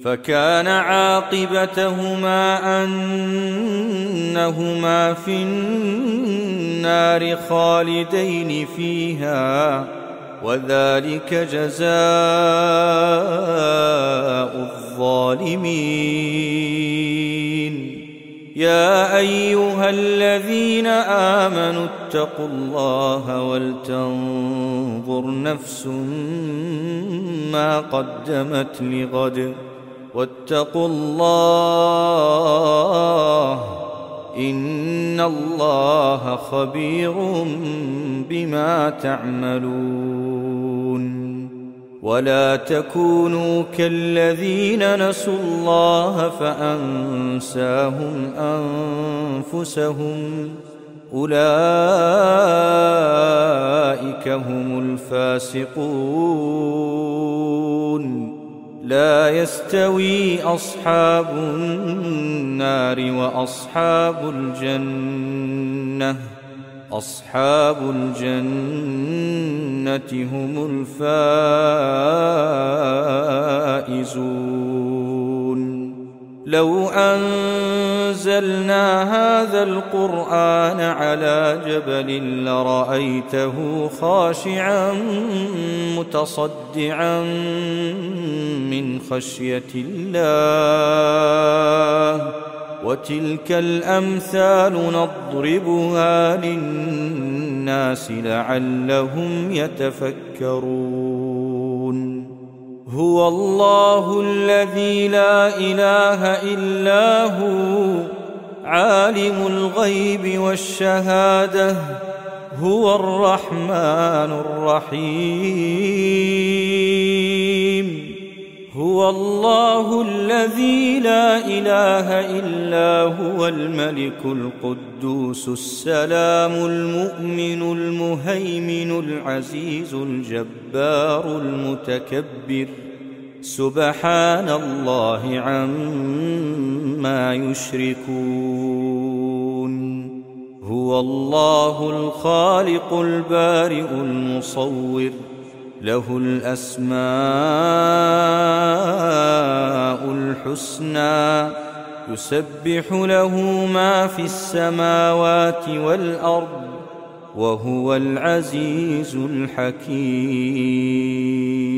فكان عاقبتهما أنهما في النار خالدين فيها، وذلك جزاء الظالمين. يا أيها الذين آمنوا اتقوا الله ولتنظر نفس ما قدمت لغد واتقوا الله إن الله خبير بما تعملون. ولا تكونوا كالذين نسوا الله فأنساهم أنفسهم أولئك هم الفاسقون. لا يستوي أصحاب النار وأصحاب الجنة، أصحاب الجنة هم الفائزون. لو أنزلنا هذا القرآن على جبل لرأيته خاشعا متصدعا من خشية الله. وتلك الأمثال نضربها للناس لعلهم يتفكرون. هو الله الذي لا إله إلا هو عالم الغيب والشهادة، هو الرحمن الرحيم. هو الله الذي لا إله إلا هو الملك القدوس السلام المؤمن المهيمن العزيز الجبار المتكبر، سبحان الله عما يشركون. هو الله الخالق البارئ المصور، له الأسماء الحسنى، يسبح له ما في السماوات والأرض، وهو العزيز الحكيم.